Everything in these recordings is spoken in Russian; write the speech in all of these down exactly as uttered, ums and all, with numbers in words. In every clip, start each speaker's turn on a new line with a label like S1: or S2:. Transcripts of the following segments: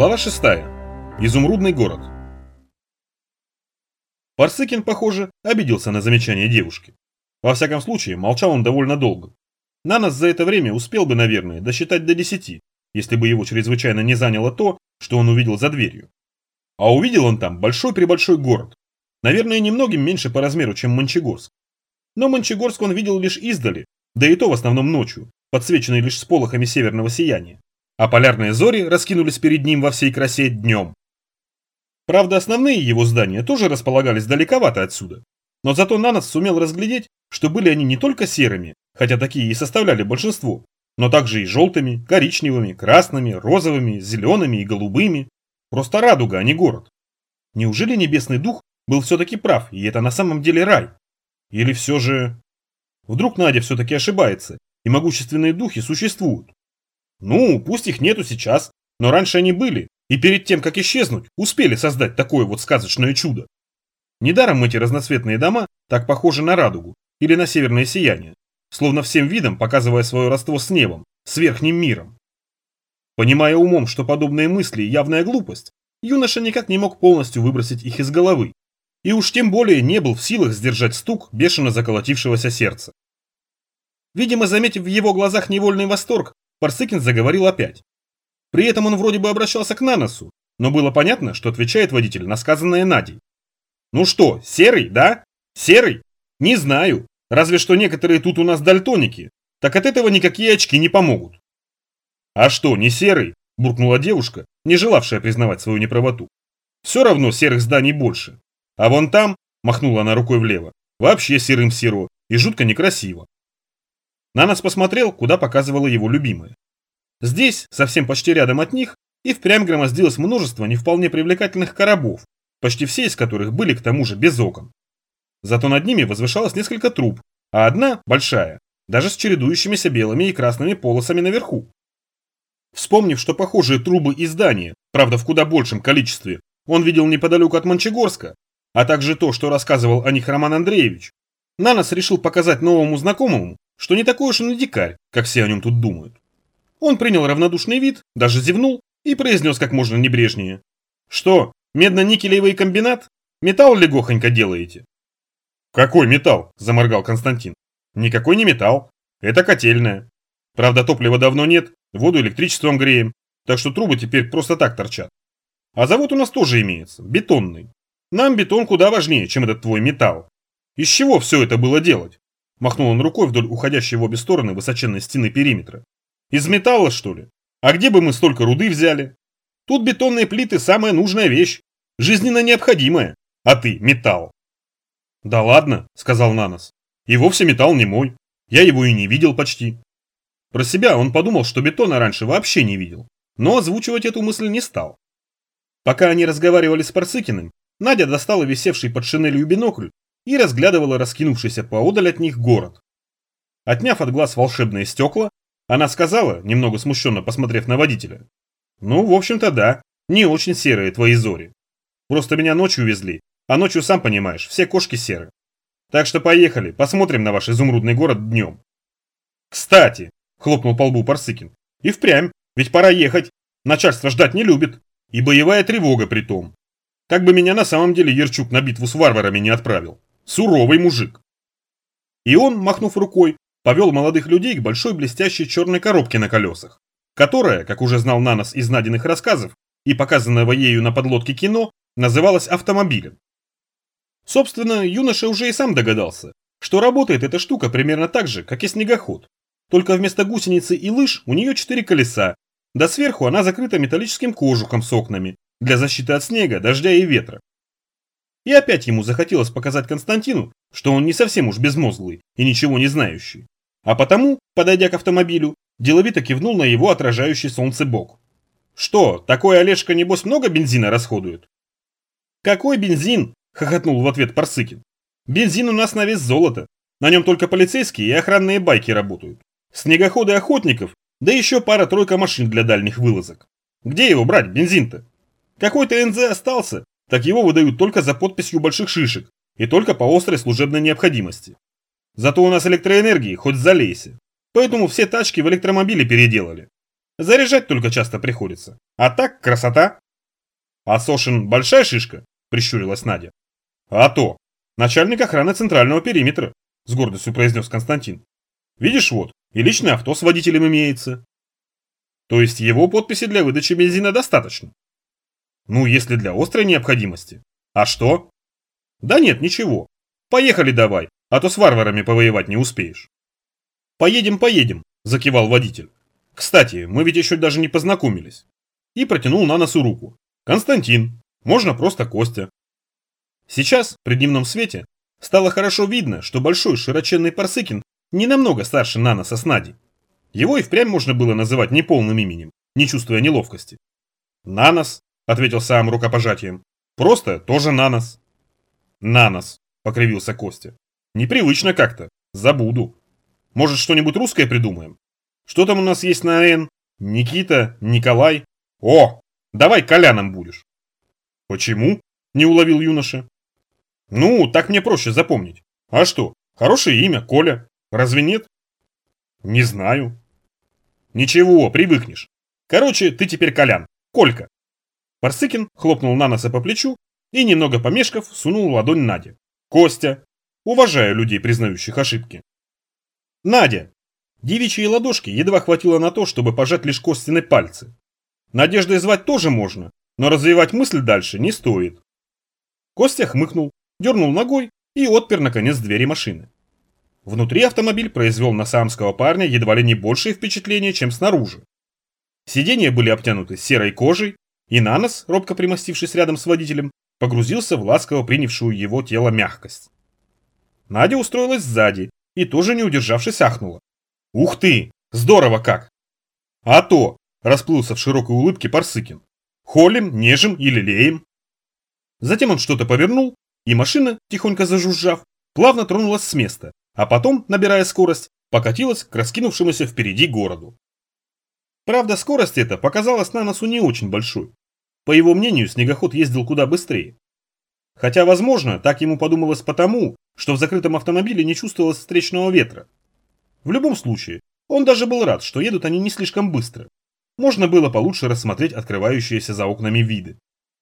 S1: Глава шестая. Изумрудный город. Парсыкин, похоже, обиделся на замечание девушки. Во всяком случае, молчал он довольно долго. Нанос за это время успел бы, наверное, досчитать до десяти, если бы его чрезвычайно не заняло то, что он увидел за дверью. А увидел он там большой-пребольшой город. Наверное, немногим меньше по размеру, чем Мончегорск. Но Мончегорск он видел лишь издали, да и то в основном ночью, подсвеченный лишь сполохами северного сияния. А полярные зори раскинулись перед ним во всей красе днем. Правда, основные его здания тоже располагались далековато отсюда. Но зато Нанос сумел разглядеть, что были они не только серыми, хотя такие и составляли большинство, но также и желтыми, коричневыми, красными, розовыми, зелеными и голубыми. Просто радуга, а не город. Неужели небесный дух был все-таки прав, и это на самом деле рай? Или все же... Вдруг Надя все-таки ошибается, и могущественные духи существуют? Ну, пусть их нету сейчас, но раньше они были, и перед тем, как исчезнуть, успели создать такое вот сказочное чудо. Недаром эти разноцветные дома так похожи на радугу или на северное сияние, словно всем видом показывая свое родство с небом, с верхним миром. Понимая умом, что подобные мысли явная глупость, юноша никак не мог полностью выбросить их из головы, и уж тем более не был в силах сдержать стук бешено заколотившегося сердца. Видимо, заметив в его глазах невольный восторг, Парсыкин заговорил опять. При этом он вроде бы обращался к Наносу, но было понятно, что отвечает водитель на сказанное Надей. «Ну что, серый, да? Серый? Не знаю. Разве что некоторые тут у нас дальтоники. Так от этого никакие очки не помогут». «А что, не серый?» – буркнула девушка, не желавшая признавать свою неправоту. «Все равно серых зданий больше. А вон там, – махнула она рукой влево, – вообще серым серо и жутко некрасиво». Нанос посмотрел, куда показывала его любимая. Здесь, совсем почти рядом от них, и впрямь громоздилось множество не вполне привлекательных коробов, почти все из которых были к тому же без окон. Зато над ними возвышалось несколько труб, а одна, большая, даже с чередующимися белыми и красными полосами наверху. Вспомнив, что похожие трубы и здания, правда в куда большем количестве, он видел неподалеку от Мончегорска, а также то, что рассказывал о них Роман Андреевич, Нанос решил показать новому знакомому, что не такой уж он и дикарь, как все о нем тут думают. Он принял равнодушный вид, даже зевнул и произнес как можно небрежнее. «Что, медно-никелевый комбинат? Металл легохонько делаете?» «Какой металл?» – заморгал Константин. «Никакой не металл. Это котельная. Правда, топлива давно нет, воду электричеством греем, так что трубы теперь просто так торчат. А завод у нас тоже имеется, бетонный. Нам бетон куда важнее, чем этот твой металл. Из чего все это было делать?» Махнул он рукой вдоль уходящей в обе стороны высоченной стены периметра. «Из металла, что ли? А где бы мы столько руды взяли? Тут бетонные плиты – самая нужная вещь, жизненно необходимая. А ты – металл». «Да ладно», – сказал Нанос. «И вовсе металл не мой. Я его и не видел почти». Про себя он подумал, что бетона раньше вообще не видел, но озвучивать эту мысль не стал. Пока они разговаривали с Парсыкиным, Надя достала висевший под шинелью бинокль и разглядывала раскинувшийся поодаль от них город. Отняв от глаз волшебные стекла, она сказала, немного смущенно посмотрев на водителя: «Ну, в общем-то да, не очень серые твои зори. Просто меня ночью везли, а ночью, сам понимаешь, все кошки серы. Так что поехали, посмотрим на ваш изумрудный город днем». «Кстати», – хлопнул по лбу Парсыкин, – «и впрямь, ведь пора ехать, начальство ждать не любит, и боевая тревога при том. Как бы меня на самом деле Ярчук на битву с варварами не отправил. Суровый мужик». И он, махнув рукой, повел молодых людей к большой блестящей черной коробке на колесах, которая, как уже знал Нанос из Надиных рассказов и показанного ею на подлодке кино, называлась автомобилем. Собственно, юноша уже и сам догадался, что работает эта штука примерно так же, как и снегоход, только вместо гусеницы и лыж у нее четыре колеса, да сверху она закрыта металлическим кожухом с окнами для защиты от снега, дождя и ветра. И опять ему захотелось показать Константину, что он не совсем уж безмозглый и ничего не знающий. А потому, подойдя к автомобилю, деловито кивнул на его отражающий солнце бок. «Что, такой Олежка небось много бензина расходует?» «Какой бензин?» – хохотнул в ответ Парсыкин. «Бензин у нас на вес золота. На нем только полицейские и охранные байки работают. Снегоходы охотников, да еще пара-тройка машин для дальних вылазок. Где его брать, бензин-то? Какой-то эн зэ остался, так его выдают только за подписью больших шишек и только по острой служебной необходимости. Зато у нас электроэнергии хоть залейся. Поэтому все тачки в электромобили переделали. Заряжать только часто приходится. А так, красота. А Сошин большая шишка? Прищурилась Надя. А то. Начальник охраны центрального периметра, с гордостью произнес Константин. Видишь вот, и личное авто с водителем имеется. То есть его подписи для выдачи бензина достаточно? Ну, если для острой необходимости. А что? Да нет, ничего. Поехали давай, а то с варварами повоевать не успеешь. Поедем, поедем, закивал водитель. Кстати, мы ведь еще даже не познакомились. И протянул на носу руку. Константин, можно просто Костя. Сейчас, при дневном свете, стало хорошо видно, что большой широченный Парсыкин не намного старше Наноса с Надей. Его и впрямь можно было называть неполным именем, не чувствуя неловкости. «Нанос», — ответил сам рукопожатием. «Просто тоже Нанос». «Нанос», — покривился Костя. «Непривычно как-то. Забуду. Может, что-нибудь русское придумаем? Что там у нас есть на «Н»? Никита, Николай. О, давай Коляном будешь». «Почему?» — не уловил юноша. «Ну, так мне проще запомнить. А что, хорошее имя, Коля. Разве нет?» «Не знаю». «Ничего, привыкнешь. Короче, ты теперь Колян. Колька». Парсыкин хлопнул Наноса по плечу и, немного помешков, сунул ладонь Наде. «Костя. Уважаю людей, признающих ошибки». «Надя». Девичьей ладошки едва хватило на то, чтобы пожать лишь Костины пальцы. Надеждой звать тоже можно, но развивать мысль дальше не стоит. Костя хмыкнул, дернул ногой и отпер наконец двери машины. Внутри автомобиль произвел на саамского парня едва ли не большее впечатление, чем снаружи. Сиденья были обтянуты серой кожей, и Нанос, робко примостившись рядом с водителем, погрузился в ласково принявшую его тело мягкость. Надя устроилась сзади и тоже не удержавшись ахнула. «Ух ты! Здорово как!» «А то!» – расплылся в широкой улыбке Парсыкин. «Холим, нежим или леем?» Затем он что-то повернул, и машина, тихонько зажужжав, плавно тронулась с места, а потом, набирая скорость, покатилась к раскинувшемуся впереди городу. Правда, скорость эта показалась Наносу не очень большой. По его мнению, снегоход ездил куда быстрее. Хотя, возможно, так ему подумалось потому, что в закрытом автомобиле не чувствовалось встречного ветра. В любом случае, он даже был рад, что едут они не слишком быстро. Можно было получше рассмотреть открывающиеся за окнами виды.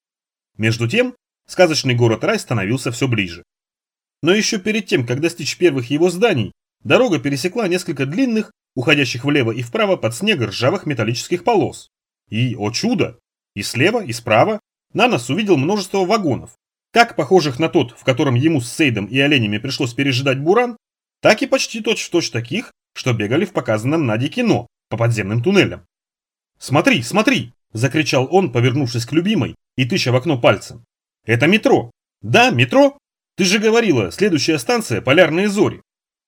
S1: Между тем, сказочный город-рай становился все ближе. Но еще перед тем, как достичь первых его зданий, дорога пересекла несколько длинных, уходящих влево и вправо под снег ржавых металлических полос. И, о чудо, и слева, и справа Нанос увидел множество вагонов, как похожих на тот, в котором ему с Сейдом и оленями пришлось пережидать буран, так и почти точь-в-точь таких, что бегали в показанном Наде кино по подземным туннелям. «Смотри, смотри!» – закричал он, повернувшись к любимой и тыча в окно пальцем. «Это метро! Да, метро! Ты же говорила, следующая станция – Полярные зори!»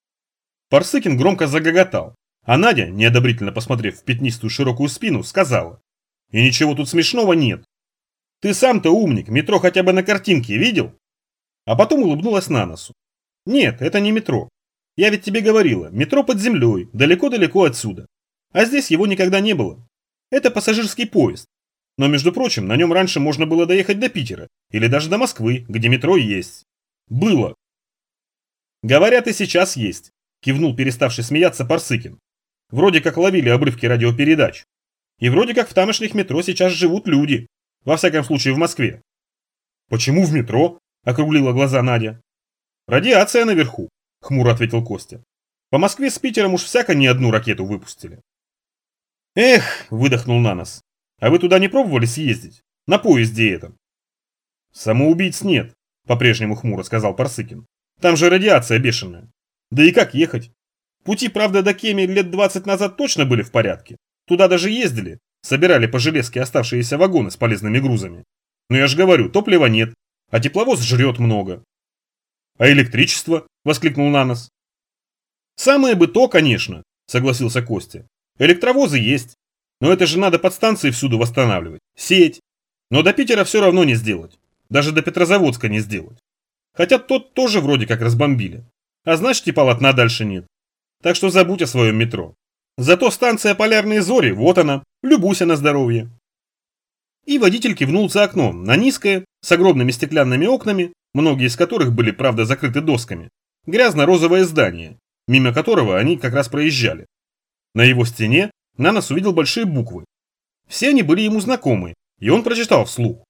S1: Парсыкин громко загоготал, а Надя, неодобрительно посмотрев в пятнистую широкую спину, сказала: «И ничего тут смешного нет. Ты сам-то умник, метро хотя бы на картинке видел?» А потом улыбнулась Наносу. «Нет, это не метро. Я ведь тебе говорила, метро под землей, далеко-далеко отсюда. А здесь его никогда не было. Это пассажирский поезд. Но, между прочим, на нем раньше можно было доехать до Питера, или даже до Москвы, где метро есть. Было». «Говорят, и сейчас есть», кивнул переставший смеяться Парсыкин. «Вроде как ловили обрывки радиопередач. И вроде как в тамошних метро сейчас живут люди. Во всяком случае в Москве». «Почему в метро?» – округлила глаза Надя. «Радиация наверху», – хмуро ответил Костя. «По Москве с Питером уж всяко не одну ракету выпустили». «Эх», – выдохнул Нанос, – «а вы туда не пробовали съездить? На поезде этом?» «Самоубийц нет», – по-прежнему хмуро сказал Парсыкин. «Там же радиация бешеная. Да и как ехать? Пути, правда, до Кеми лет двадцать назад точно были в порядке. Туда даже ездили, собирали по железке оставшиеся вагоны с полезными грузами. Но я же говорю, топлива нет, а тепловоз жрет много». «А электричество?» – воскликнул Нанос. «Самое бы то, конечно», – согласился Костя. «Электровозы есть, но это же надо подстанции всюду восстанавливать, сеть. Но до Питера все равно не сделать, даже до Петрозаводска не сделать. Хотя тот тоже вроде как разбомбили. А значит, и полотна дальше нет. Так что забудь о своем метро. Зато станция Полярные зори, вот она, любуйся на здоровье». И водитель кивнул за окном на низкое, с огромными стеклянными окнами, многие из которых были, правда, закрыты досками, грязно-розовое здание, мимо которого они как раз проезжали. На его стене Нанос увидел большие буквы. Все они были ему знакомы, и он прочитал вслух.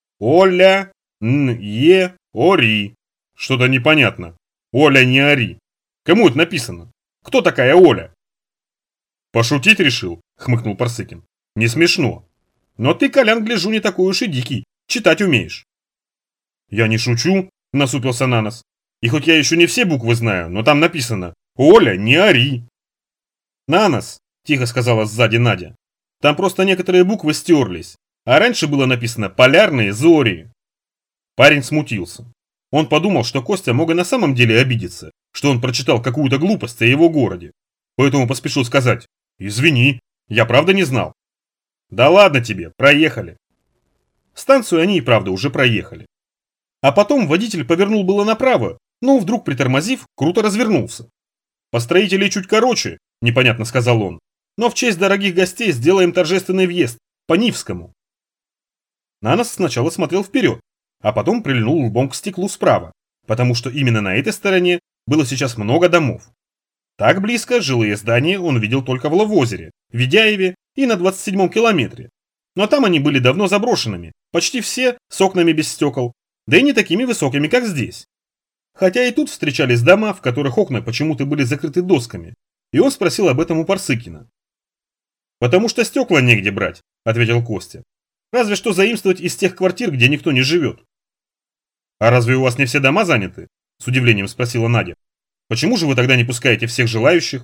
S1: Оля, н, е, ори. Что-то непонятно. Оля, не ори. Кому это написано? Кто такая Оля? Пошутить решил, хмыкнул Парсыкин. Не смешно. Но ты, Колян, гляжу, не такой уж и дикий. Читать умеешь. Я не шучу, насупился Нанос. И хоть я еще не все буквы знаю, но там написано «Оля, не ори». «Нанос», – тихо сказала сзади Надя. «Там просто некоторые буквы стерлись, а раньше было написано «Полярные зори». Парень смутился. Он подумал, что Костя мог и на самом деле обидеться, что он прочитал какую-то глупость о его городе. Поэтому поспешил сказать «Извини, я правда не знал». «Да ладно тебе, проехали». Станцию они и правда уже проехали. А потом водитель повернул было направо, но вдруг, притормозив, круто развернулся. «Построителей чуть короче», – непонятно сказал он, «но в честь дорогих гостей сделаем торжественный въезд, по Нивскому». Нанос сначала смотрел вперед, а потом прильнул лбом к стеклу справа, потому что именно на этой стороне было сейчас много домов. Так близко жилые здания он видел только в Ловозере, Ведяеве и на двадцать седьмом километре. Но там они были давно заброшенными, почти все с окнами без стекол, да и не такими высокими, как здесь. Хотя и тут встречались дома, в которых окна почему-то были закрыты досками, и он спросил об этом у Парсыкина. «Потому что стекла негде брать», – ответил Костя. «Разве что заимствовать из тех квартир, где никто не живет». «А разве у вас не все дома заняты?» – с удивлением спросила Надя. «Почему же вы тогда не пускаете всех желающих?»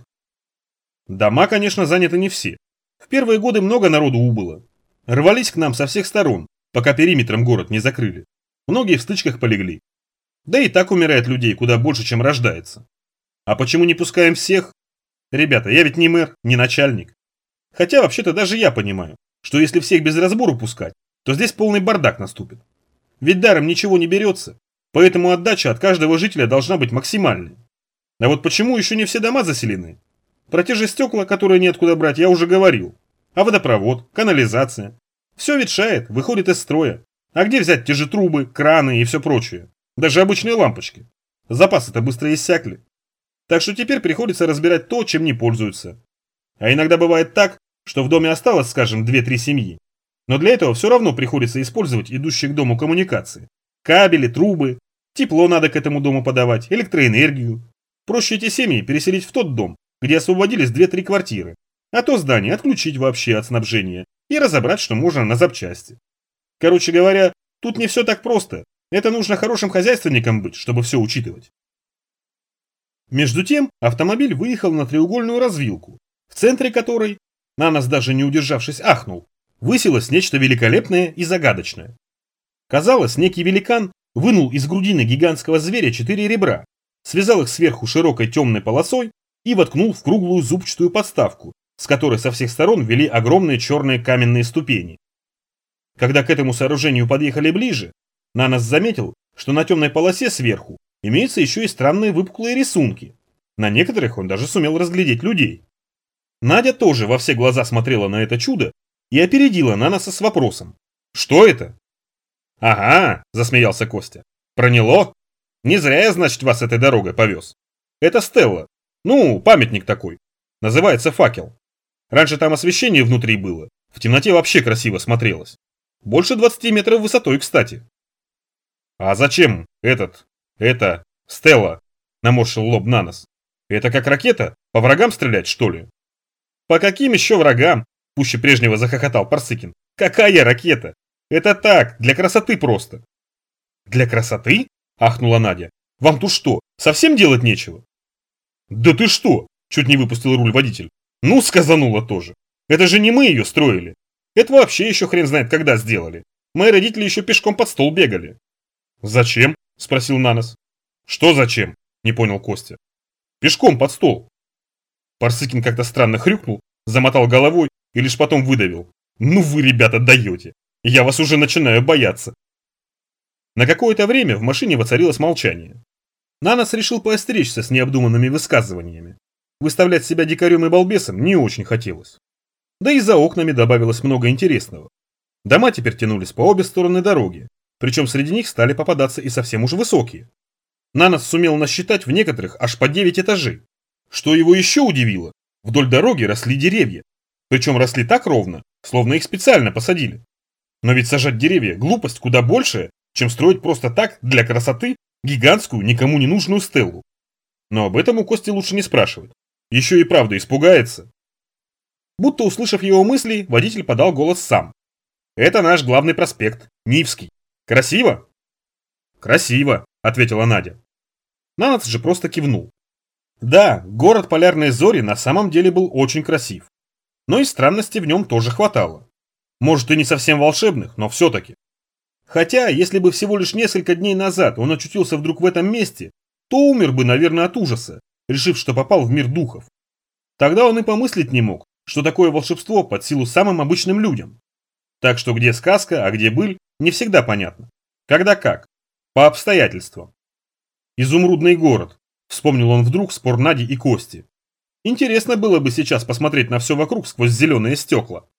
S1: «Дома, конечно, заняты не все. В первые годы много народу убыло. Рвались к нам со всех сторон, пока периметром город не закрыли. Многие в стычках полегли. Да и так умирает людей куда больше, чем рождается. А почему не пускаем всех? Ребята, я ведь не мэр, не начальник. Хотя вообще-то даже я понимаю, что если всех без разбору пускать, то здесь полный бардак наступит. Ведь даром ничего не берется, поэтому отдача от каждого жителя должна быть максимальной. А вот почему еще не все дома заселены? Про те же стекла, которые неоткуда брать, я уже говорил. А водопровод, канализация. Все ветшает, выходит из строя. А где взять те же трубы, краны и все прочее? Даже обычные лампочки. Запасы-то быстро иссякли. Так что теперь приходится разбирать то, чем не пользуются. А иногда бывает так, что в доме осталось, скажем, две-три семьи. Но для этого все равно приходится использовать идущие к дому коммуникации. Кабели, трубы, тепло надо к этому дому подавать, электроэнергию. Проще эти семьи переселить в тот дом, где освободились две-три квартиры, а то здание отключить вообще от снабжения и разобрать, что можно на запчасти. Короче говоря, тут не все так просто. Это нужно хорошим хозяйственником быть, чтобы все учитывать. Между тем автомобиль выехал на треугольную развилку, в центре которой, Нанос даже не удержавшись ахнул, высилось нечто великолепное и загадочное. Казалось, некий великан вынул из грудины гигантского зверя четыре ребра, связал их сверху широкой темной полосой и воткнул в круглую зубчатую подставку, с которой со всех сторон вели огромные черные каменные ступени. Когда к этому сооружению подъехали ближе, Нанос заметил, что на темной полосе сверху имеются еще и странные выпуклые рисунки. На некоторых он даже сумел разглядеть людей. Надя тоже во все глаза смотрела на это чудо и опередила Наноса с вопросом: «Что это?» «Ага», – засмеялся Костя, – «проняло? Не зря я, значит, вас этой дорогой повез. Это стелла, ну, памятник такой, называется факел. Раньше там освещение внутри было, в темноте вообще красиво смотрелось. Больше двадцати метров высотой, кстати». «А зачем этот, это, стелла?» – наморщил лоб Нанос. «Это как ракета? По врагам стрелять, что ли?» «По каким еще врагам?» – пуще прежнего захохотал Парсыкин. «Какая ракета? Это так, для красоты просто». «Для красоты?» – ахнула Надя. «Вам тут что, совсем делать нечего?» «Да ты что?» – чуть не выпустил руль водитель. «Ну, сказанула тоже. Это же не мы ее строили. Это вообще еще хрен знает когда сделали. Мои родители еще пешком под стол бегали». «Зачем?» – спросил Нанос. «Что зачем?» – не понял Костя. «Пешком под стол». Парсыкин как-то странно хрюкнул, замотал головой и лишь потом выдавил. «Ну вы, ребята, даете! Я вас уже начинаю бояться!» На какое-то время в машине воцарилось молчание. Нанос решил поостеречься с необдуманными высказываниями. Выставлять себя дикарем и балбесом не очень хотелось. Да и за окнами добавилось много интересного. Дома теперь тянулись по обе стороны дороги, причем среди них стали попадаться и совсем уж высокие. Нанос сумел насчитать в некоторых аж по девять этажей. Что его еще удивило, вдоль дороги росли деревья. Причем росли так ровно, словно их специально посадили. Но ведь сажать деревья – глупость куда большая, чем строить просто так, для красоты, гигантскую, никому не нужную стеллу. Но об этом у Кости лучше не спрашивать. Еще и правда испугается. Будто услышав его мысли, водитель подал голос сам. «Это наш главный проспект, Нивский. Красиво?» «Красиво», — ответила Надя. Нанац же просто кивнул. Да, город Полярной Зори на самом деле был очень красив. Но и странностей в нем тоже хватало. Может, и не совсем волшебных, но все-таки. Хотя, если бы всего лишь несколько дней назад он очутился вдруг в этом месте, то умер бы, наверное, от ужаса, решив, что попал в мир духов. Тогда он и помыслить не мог, что такое волшебство под силу самым обычным людям. Так что где сказка, а где быль, не всегда понятно. Когда как. По обстоятельствам. Изумрудный город. Вспомнил он вдруг спор Нади и Кости. Интересно было бы сейчас посмотреть на все вокруг сквозь зеленые стекла.